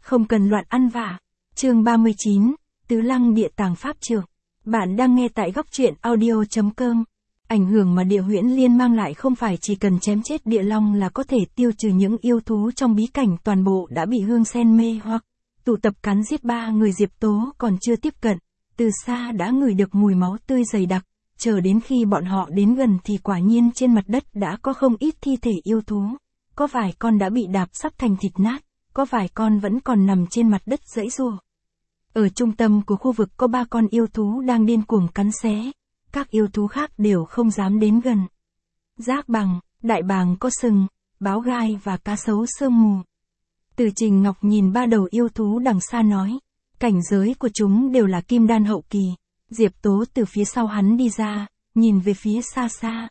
không cần loạn ăn vạ. Chương 39, Tứ Lăng Địa Tàng Pháp Trượng. Bạn đang nghe tại góc truyện audio.com. Ảnh hưởng mà Địa Huyễn Liên mang lại không phải chỉ cần chém chết địa long là có thể tiêu trừ những yêu thú trong bí cảnh toàn bộ đã bị Hương Sen mê hoặc tụ tập cắn giết 3 người. Diệp Tố còn chưa tiếp cận, từ xa đã ngửi được mùi máu tươi dày đặc, chờ đến khi bọn họ đến gần thì quả nhiên trên mặt đất đã có không ít thi thể yêu thú. Có vài con đã bị đạp sắp thành thịt nát, có vài con vẫn còn nằm trên mặt đất giãy giụa. Ở trung tâm của khu vực có 3 con yêu thú đang điên cuồng cắn xé, các yêu thú khác đều không dám đến gần. Giác bằng, đại bàng có sừng, báo gai và cá sấu sương mù. Từ Trình Ngọc nhìn 3 đầu yêu thú đằng xa nói, cảnh giới của chúng đều là kim đan hậu kỳ. Diệp Tố từ phía sau hắn đi ra, nhìn về phía xa xa.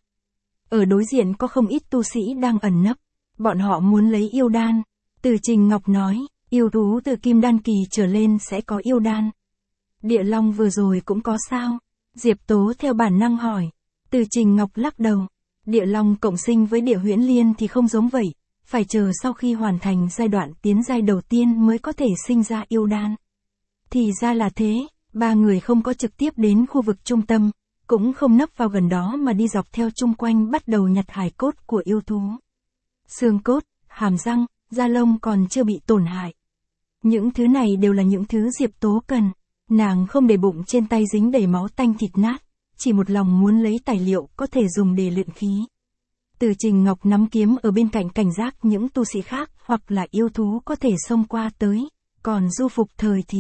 Ở đối diện có không ít tu sĩ đang ẩn nấp, bọn họ muốn lấy yêu đan. Từ Trình Ngọc nói, yêu thú từ kim đan kỳ trở lên sẽ có yêu đan. Địa long vừa rồi cũng có sao? Diệp Tố theo bản năng hỏi. Từ Trình Ngọc lắc đầu. Địa long cộng sinh với Địa Huyễn Liên thì không giống vậy, phải chờ sau khi hoàn thành giai đoạn tiến giai đầu tiên mới có thể sinh ra yêu đan. Thì ra là thế, 3 người không có trực tiếp đến khu vực trung tâm, cũng không nấp vào gần đó mà đi dọc theo chung quanh bắt đầu nhặt hài cốt của yêu thú. Xương cốt, hàm răng, da lông còn chưa bị tổn hại. Những thứ này đều là những thứ Diệp Tố cần. Nàng không để bụng trên tay dính đầy máu tanh thịt nát, chỉ một lòng muốn lấy tài liệu có thể dùng để luyện khí. Từ Trình Ngọc nắm kiếm ở bên cạnh cảnh giác những tu sĩ khác hoặc là yêu thú có thể xông qua tới, còn Du Phục Thời thì...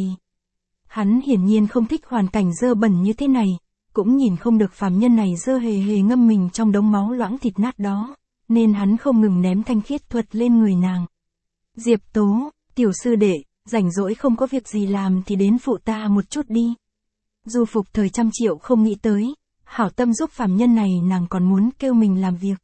Hắn hiển nhiên không thích hoàn cảnh dơ bẩn như thế này, cũng nhìn không được phàm nhân này dơ hề hề ngâm mình trong đống máu loãng thịt nát đó, nên hắn không ngừng ném thanh khiết thuật lên người nàng. Diệp Tố, tiểu sư đệ, rảnh rỗi không có việc gì làm thì đến phụ ta một chút đi. Du Phục Thời 100 triệu không nghĩ tới, hảo tâm giúp phàm nhân này nàng còn muốn kêu mình làm việc.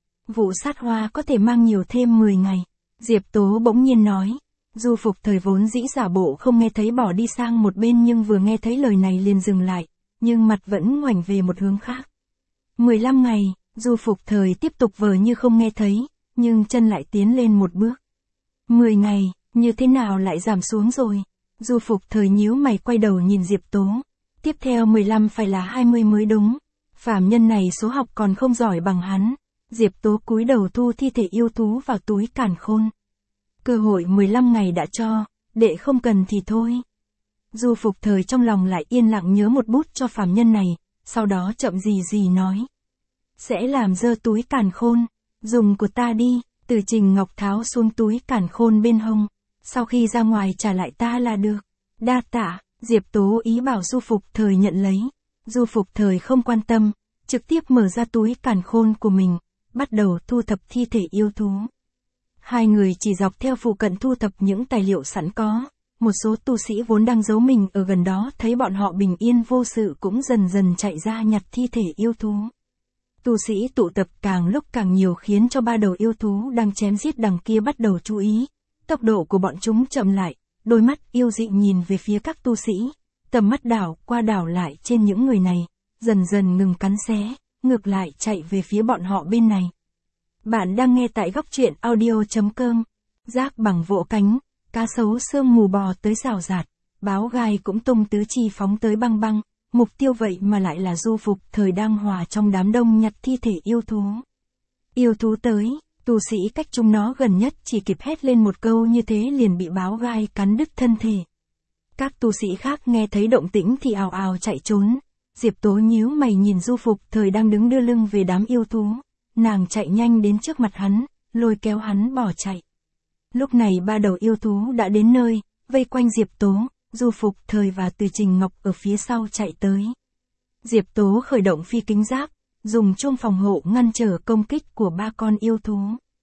Vụ sát hoa có thể mang nhiều thêm 10 ngày. Diệp Tố bỗng nhiên nói. Du Phục Thời vốn dĩ giả bộ không nghe thấy bỏ đi sang một bên nhưng vừa nghe thấy lời này liền dừng lại, nhưng mặt vẫn ngoảnh về một hướng khác. 15 ngày, Du Phục Thời tiếp tục vờ như không nghe thấy, nhưng chân lại tiến lên một bước. 10 ngày, như thế nào lại giảm xuống rồi? Du Phục Thời nhíu mày quay đầu nhìn Diệp Tố. Tiếp theo 15 phải là 20 mới đúng. Phàm nhân này số học còn không giỏi bằng hắn. Diệp Tố cúi đầu thu thi thể yêu thú vào túi càn khôn. Cơ hội 15 ngày đã cho, đệ không cần thì thôi. Du Phục Thời trong lòng lại yên lặng nhớ một bút cho phàm nhân này, sau đó chậm gì nói. Sẽ làm dơ túi càn khôn, dùng của ta đi. Từ Trình Ngọc tháo xuống túi càn khôn bên hông, sau khi ra ngoài trả lại ta là được. Đa tạ, Diệp Tố ý bảo Du Phục Thời nhận lấy. Du Phục Thời không quan tâm, trực tiếp mở ra túi càn khôn của mình, bắt đầu thu thập thi thể yêu thú. Hai người chỉ dọc theo phụ cận thu thập những tài liệu sẵn có, một số tu sĩ vốn đang giấu mình ở gần đó thấy bọn họ bình yên vô sự cũng dần dần chạy ra nhặt thi thể yêu thú. Tu sĩ tụ tập càng lúc càng nhiều khiến cho 3 đầu yêu thú đang chém giết đằng kia bắt đầu chú ý. Tốc độ của bọn chúng chậm lại, đôi mắt yêu dị nhìn về phía các tu sĩ, tầm mắt đảo qua đảo lại trên những người này, dần dần ngừng cắn xé, ngược lại chạy về phía bọn họ bên này. Bạn đang nghe tại góc truyện audio.com. Giác bằng vỗ cánh, cá sấu sương mù bò tới rào rạt, báo gai cũng tung tứ chi phóng tới băng băng. Mục tiêu vậy mà lại là Du Phục Thời đang hòa trong đám đông nhặt thi thể yêu thú. Yêu thú tới, tu sĩ cách chúng nó gần nhất chỉ kịp hét lên một câu như thế liền bị báo gai cắn đứt thân thể. Các tu sĩ khác nghe thấy động tĩnh thì ào ào chạy trốn. Diệp Tố nhíu mày nhìn Du Phục Thời đang đứng đưa lưng về đám yêu thú. Nàng chạy nhanh đến trước mặt hắn, lôi kéo hắn bỏ chạy. Lúc này 3 đầu yêu thú đã đến nơi, vây quanh Diệp Tố. Du Phục Thời và Từ Trình Ngọc ở phía sau chạy tới. Diệp Tố khởi động phi kính giáp, dùng chuông phòng hộ ngăn trở công kích của 3 con yêu thú.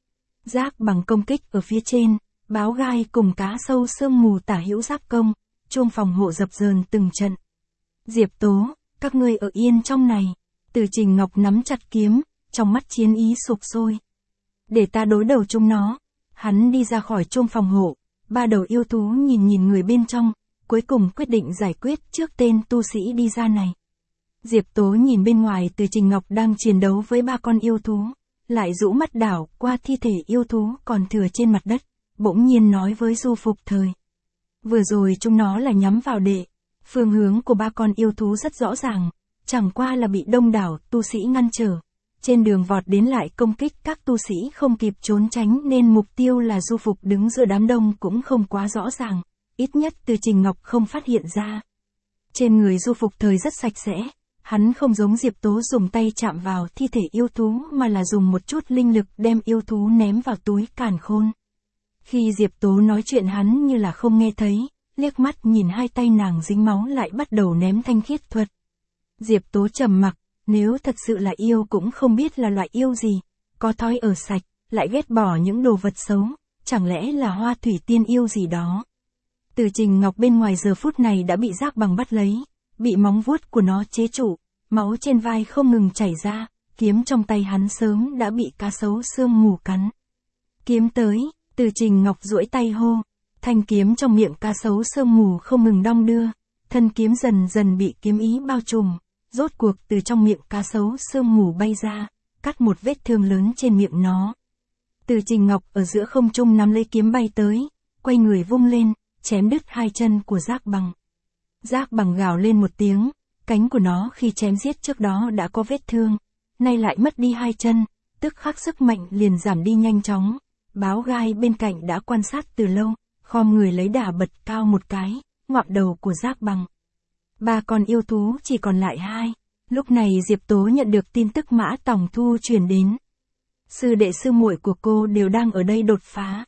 Giáp bằng công kích ở phía trên, báo gai cùng cá sâu sương mù tả hữu giáp công, chuông phòng hộ dập dờn từng trận. Diệp Tố, các ngươi ở yên trong này. Từ Trình Ngọc nắm chặt kiếm, trong mắt chiến ý sục sôi. Để ta đối đầu chúng nó. Hắn đi ra khỏi chuông phòng hộ, 3 đầu yêu thú nhìn người bên trong. Cuối cùng quyết định giải quyết trước tên tu sĩ đi ra này. Diệp Tố nhìn bên ngoài Từ Trình Ngọc đang chiến đấu với 3 con yêu thú, lại rũ mắt đảo qua thi thể yêu thú còn thừa trên mặt đất, bỗng nhiên nói với Du Phục Thời. Vừa rồi chúng nó là nhắm vào đệ. Phương hướng của ba con yêu thú rất rõ ràng, chẳng qua là bị đông đảo tu sĩ ngăn trở. Trên đường vọt đến lại công kích, các tu sĩ không kịp trốn tránh nên mục tiêu là Du Phục đứng giữa đám đông cũng không quá rõ ràng, ít nhất Từ Trình Ngọc không phát hiện ra. Trên người Du Phục Thời rất sạch sẽ, hắn không giống Diệp Tố dùng tay chạm vào thi thể yêu thú mà là dùng một chút linh lực đem yêu thú ném vào túi càn khôn. Khi Diệp Tố nói chuyện hắn như là không nghe thấy, liếc mắt nhìn hai tay nàng dính máu lại bắt đầu ném thanh khiết thuật. Diệp Tố trầm mặc, nếu thật sự là yêu cũng không biết là loại yêu gì, có thói ở sạch, lại ghét bỏ những đồ vật xấu, chẳng lẽ là Hoa Thủy Tiên yêu gì đó. Từ Trình Ngọc bên ngoài giờ phút này đã bị Giác Bằng bắt lấy, bị móng vuốt của nó chế trụ, máu trên vai không ngừng chảy ra, kiếm trong tay hắn sớm đã bị cá sấu sương mù cắn. Kiếm tới, Từ Trình Ngọc duỗi tay hô, thanh kiếm trong miệng cá sấu sương mù không ngừng đong đưa, thân kiếm dần dần bị kiếm ý bao trùm, rốt cuộc từ trong miệng cá sấu sương mù bay ra, cắt một vết thương lớn trên miệng nó. Từ Trình Ngọc ở giữa không trung nắm lấy kiếm bay tới, quay người vung lên, chém đứt hai chân của Giác Bằng. Giác Bằng gào lên một tiếng, cánh của nó khi chém giết trước đó đã có vết thương, nay lại mất đi hai chân, tức khắc sức mạnh liền giảm đi nhanh chóng. Báo Gai bên cạnh đã quan sát từ lâu, khom người lấy đà bật cao một cái, ngoạm đầu của Giác Bằng. Ba con yêu thú chỉ còn lại hai. Lúc này Diệp Tố nhận được tin tức Mã Tòng Thu truyền đến. Sư đệ sư muội của cô đều đang ở đây đột phá.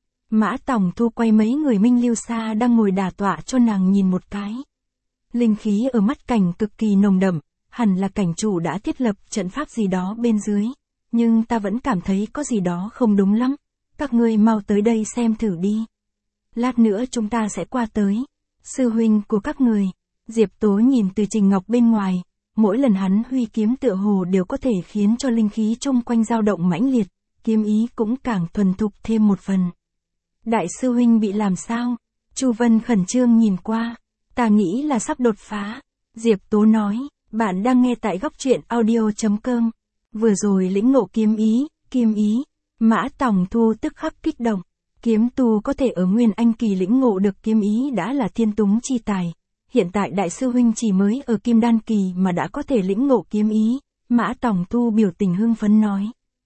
Mã Tòng Thu quay mấy người Minh Lưu Sa đang ngồi đả tọa cho nàng nhìn một cái. Linh khí ở mắt cảnh cực kỳ nồng đậm, hẳn là cảnh chủ đã thiết lập trận pháp gì đó bên dưới. Nhưng ta vẫn cảm thấy có gì đó không đúng lắm. Các ngươi mau tới đây xem thử đi. Lát nữa chúng ta sẽ qua tới. Sư huynh của các người. Diệp Tố nhìn Từ Trình Ngọc bên ngoài. Mỗi lần hắn huy kiếm tựa hồ đều có thể khiến cho linh khí chung quanh dao động mãnh liệt. Kiếm ý cũng càng thuần thục thêm một phần. Đại sư huynh bị làm sao? Chu Vân khẩn trương nhìn qua. Ta nghĩ là sắp đột phá. Diệp Tố nói, bạn đang nghe tại góc truyện audio.com. Vừa rồi lĩnh ngộ kiếm ý. Mã Tòng Thu tức khắc kích động. Kiếm tu có thể ở Nguyên Anh kỳ lĩnh ngộ được kiếm ý đã là thiên túng chi tài. Hiện tại đại sư huynh chỉ mới ở Kim Đan kỳ mà đã có thể lĩnh ngộ kiếm ý. Mã Tòng Thu biểu tình hưng phấn nói.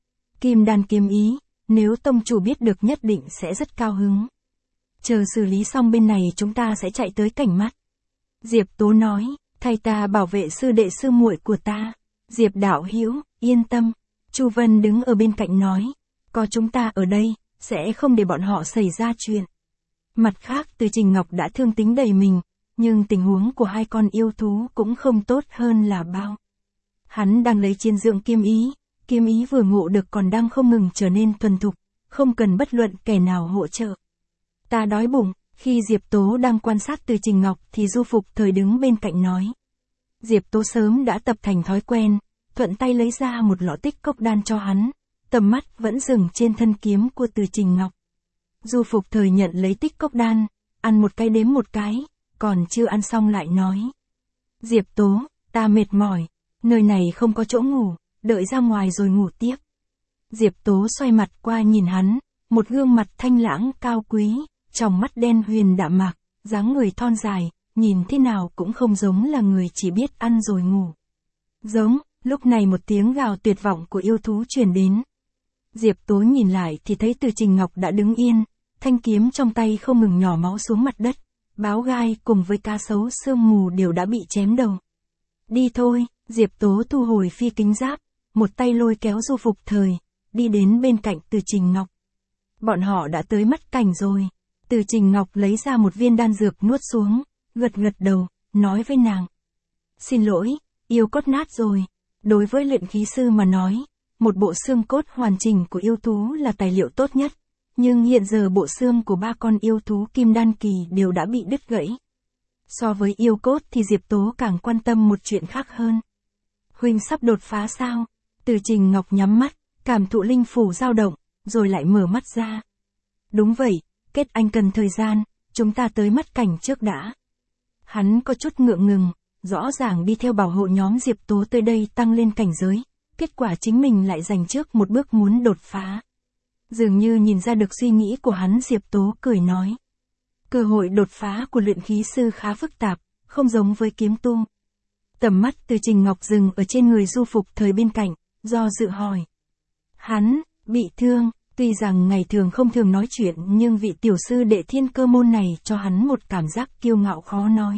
Kim Đan kiếm ý, nếu tông chủ biết được nhất định sẽ rất cao hứng. Chờ xử lý xong bên này chúng ta sẽ chạy tới cảnh mắt. Diệp Tố nói, thay ta bảo vệ sư đệ sư muội của ta. Diệp đạo hữu, yên tâm. Chu Vân đứng ở bên cạnh nói, có chúng ta ở đây, sẽ không để bọn họ xảy ra chuyện. Mặt khác Từ Trình Ngọc đã thương tính đầy mình, nhưng tình huống của hai con yêu thú cũng không tốt hơn là bao. Hắn đang lấy chiến dưỡng kiếm ý vừa ngộ được còn đang không ngừng trở nên thuần thục, không cần bất luận kẻ nào hỗ trợ. Ta đói bụng. Khi Diệp Tố đang quan sát Từ Trình Ngọc thì Du Phục Thời đứng bên cạnh nói. Diệp Tố sớm đã tập thành thói quen, thuận tay lấy ra một lọ tích cốc đan cho hắn, tầm mắt vẫn dừng trên thân kiếm của Từ Trình Ngọc. Du Phục Thời nhận lấy tích cốc đan, ăn một cái đếm một cái, còn chưa ăn xong lại nói. Diệp Tố, ta mệt mỏi, nơi này không có chỗ ngủ, đợi ra ngoài rồi ngủ tiếp. Diệp Tố xoay mặt qua nhìn hắn, một gương mặt thanh lãng cao quý, trong mắt đen huyền đạm mạc, dáng người thon dài, nhìn thế nào cũng không giống là người chỉ biết ăn rồi ngủ. Giống, lúc này một tiếng gào tuyệt vọng của yêu thú truyền đến. Diệp Tố nhìn lại thì thấy Từ Trình Ngọc đã đứng yên, thanh kiếm trong tay không ngừng nhỏ máu xuống mặt đất, Báo Gai cùng với cá sấu sương mù đều đã bị chém đầu. Đi thôi, Diệp Tố thu hồi phi kính giáp, một tay lôi kéo Du Phục Thời, đi đến bên cạnh Từ Trình Ngọc. Bọn họ đã tới mắt cảnh rồi. Từ Trình Ngọc lấy ra một viên đan dược nuốt xuống, gật đầu, nói với nàng. Xin lỗi, yêu cốt nát rồi. Đối với luyện khí sư mà nói, một bộ xương cốt hoàn chỉnh của yêu thú là tài liệu tốt nhất. Nhưng hiện giờ bộ xương của ba con yêu thú Kim Đan kỳ đều đã bị đứt gãy. So với yêu cốt thì Diệp Tố càng quan tâm một chuyện khác hơn. Huynh sắp đột phá sao? Từ Trình Ngọc nhắm mắt, cảm thụ linh phủ dao động, rồi lại mở mắt ra. Đúng vậy, kết anh cần thời gian, chúng ta tới mắt cảnh trước đã. Hắn có chút ngượng ngùng, rõ ràng đi theo bảo hộ nhóm Diệp Tố tới đây tăng lên cảnh giới, kết quả chính mình lại giành trước một bước muốn đột phá. Dường như nhìn ra được suy nghĩ của hắn, Diệp Tố cười nói. Cơ hội đột phá của luyện khí sư khá phức tạp, không giống với kiếm tu. Tầm mắt Từ Trình Ngọc dừng ở trên người Du Phục Thời bên cạnh, do dự hỏi. Hắn, bị thương, tuy rằng ngày thường không thường nói chuyện nhưng vị tiểu sư đệ Thiên Cơ môn này cho hắn một cảm giác kiêu ngạo khó nói.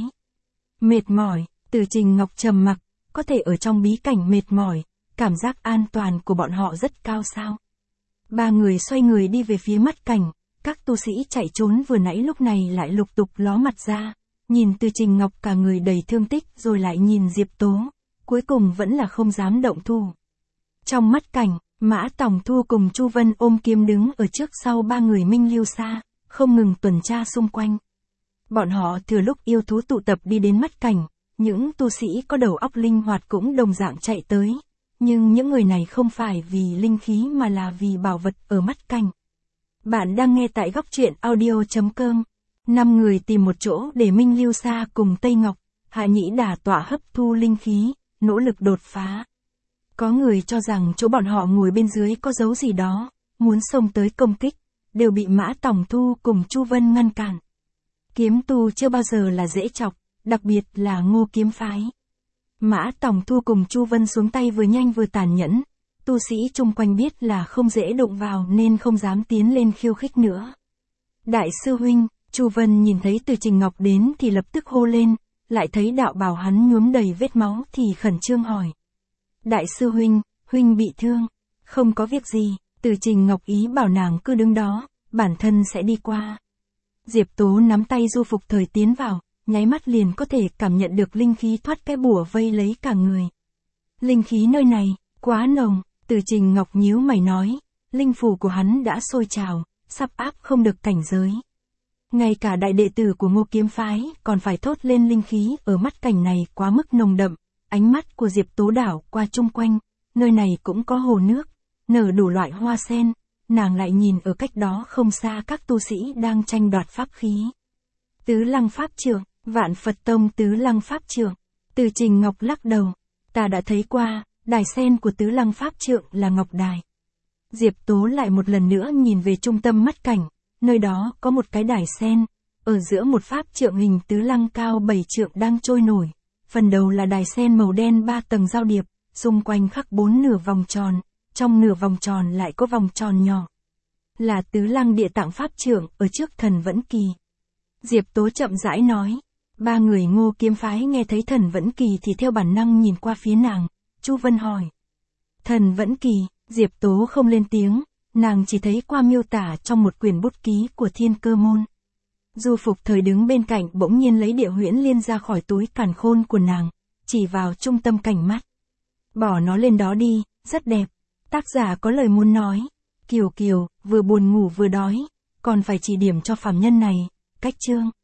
Mệt mỏi, Từ Trình Ngọc trầm mặc, có thể ở trong bí cảnh mệt mỏi, cảm giác an toàn của bọn họ rất cao sao. Ba người xoay người đi về phía mắt cảnh, các tu sĩ chạy trốn vừa nãy lúc này lại lục tục ló mặt ra, nhìn Từ Trình Ngọc cả người đầy thương tích rồi lại nhìn Diệp Tố, cuối cùng vẫn là không dám động thủ. Trong mắt cảnh, Mã Tòng Thu cùng Chu Vân ôm kiếm đứng ở trước sau ba người Minh Lưu Sa, không ngừng tuần tra xung quanh. Bọn họ thừa lúc yêu thú tụ tập đi đến mắt cảnh, những tu sĩ có đầu óc linh hoạt cũng đồng dạng chạy tới. Nhưng những người này không phải vì linh khí mà là vì bảo vật ở mắt cảnh. Bạn đang nghe tại góc truyện audio.com. 5 người tìm một chỗ để Minh Lưu Sa cùng Tây Ngọc, Hạ Nhĩ Đả tọa hấp thu linh khí, nỗ lực đột phá. Có người cho rằng chỗ bọn họ ngồi bên dưới có dấu gì đó, muốn xông tới công kích, đều bị Mã Tòng Thu cùng Chu Vân ngăn cản. Kiếm tu chưa bao giờ là dễ chọc, đặc biệt là Ngô kiếm phái. Mã Tòng Thu cùng Chu Vân xuống tay vừa nhanh vừa tàn nhẫn, tu sĩ chung quanh biết là không dễ đụng vào nên không dám tiến lên khiêu khích nữa. Đại sư huynh, Chu Vân nhìn thấy Từ Trình Ngọc đến thì lập tức hô lên, lại thấy đạo bào hắn nhuốm đầy vết máu thì khẩn trương hỏi. Đại sư huynh, huynh bị thương, không có việc gì, Từ Trình Ngọc ý bảo nàng cứ đứng đó, bản thân sẽ đi qua. Diệp Tố nắm tay Du Phục Thời tiến vào, nháy mắt liền có thể cảm nhận được linh khí thoát cái bùa vây lấy cả người. Linh khí nơi này, quá nồng, Từ Trình Ngọc nhíu mày nói, linh phù của hắn đã sôi trào, sắp áp không được cảnh giới. Ngay cả đại đệ tử của Ngô kiếm phái còn phải thốt lên linh khí ở mắt cảnh này quá mức nồng đậm, ánh mắt của Diệp Tố đảo qua chung quanh, nơi này cũng có hồ nước, nở đủ loại hoa sen, nàng lại nhìn ở cách đó không xa các tu sĩ đang tranh đoạt pháp khí. Tứ Lăng Pháp Trượng, Vạn Phật Tông Tứ Lăng Pháp Trượng. Từ Trình Ngọc lắc đầu, ta đã thấy qua, đài sen của Tứ Lăng Pháp Trượng là ngọc đài. Diệp Tố lại một lần nữa nhìn về trung tâm mắt cảnh, nơi đó có một cái đài sen, ở giữa một pháp trượng hình tứ lăng cao 7 trượng đang trôi nổi. Phần đầu là đài sen màu đen 3 tầng giao điệp, xung quanh khắc 4 nửa vòng tròn, trong nửa vòng tròn lại có vòng tròn nhỏ. Là Tứ Lăng Địa Tạng Pháp Trượng ở trước Thần Vẫn Kỳ. Diệp Tố chậm rãi nói. Ba người Ngô kiếm phái nghe thấy Thần Vẫn Kỳ thì theo bản năng nhìn qua phía nàng. Chu Vân hỏi. Thần Vẫn Kỳ, Diệp Tố không lên tiếng, nàng chỉ thấy qua miêu tả trong một quyển bút ký của Thiên Cơ môn. Du Phục Thời đứng bên cạnh bỗng nhiên lấy Địa Huyễn Liên ra khỏi túi càn khôn của nàng, chỉ vào trung tâm cảnh mắt. Bỏ nó lên đó đi, rất đẹp. Tác giả có lời muốn nói. Kiều Kiều, vừa buồn ngủ vừa đói, còn phải chỉ điểm cho phàm nhân này, cách chương.